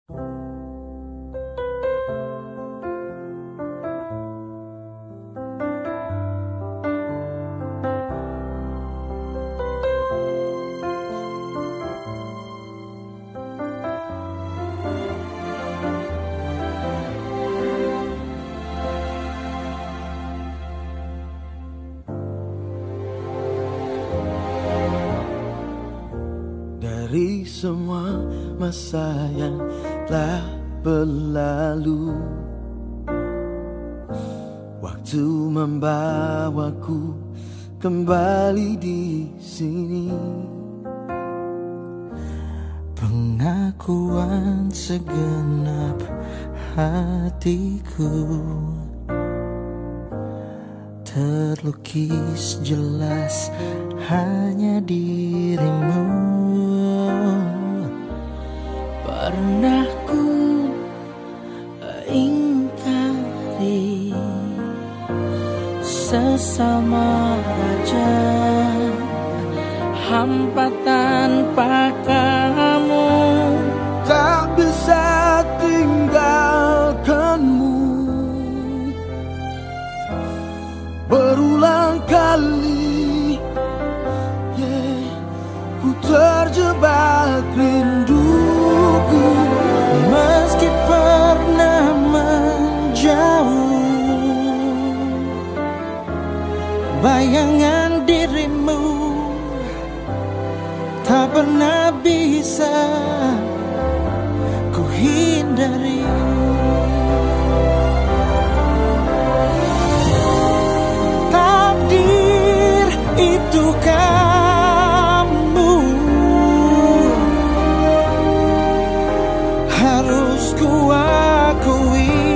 Dari semua masa yang telah berlalu, waktu membawaku kembali di sini. Pengakuan segenap hatiku terlukis jelas hanya dirimu. Pernah ku ingkari sesama raja, hampa tanpa kamu. Tak bisa tinggalkanmu. Berulang kali ku terjebak rinduku. Meski pernah menjauh, bayangan dirimu tak pernah bisa ku hindari. Takdir itu kamu, harus ku akui.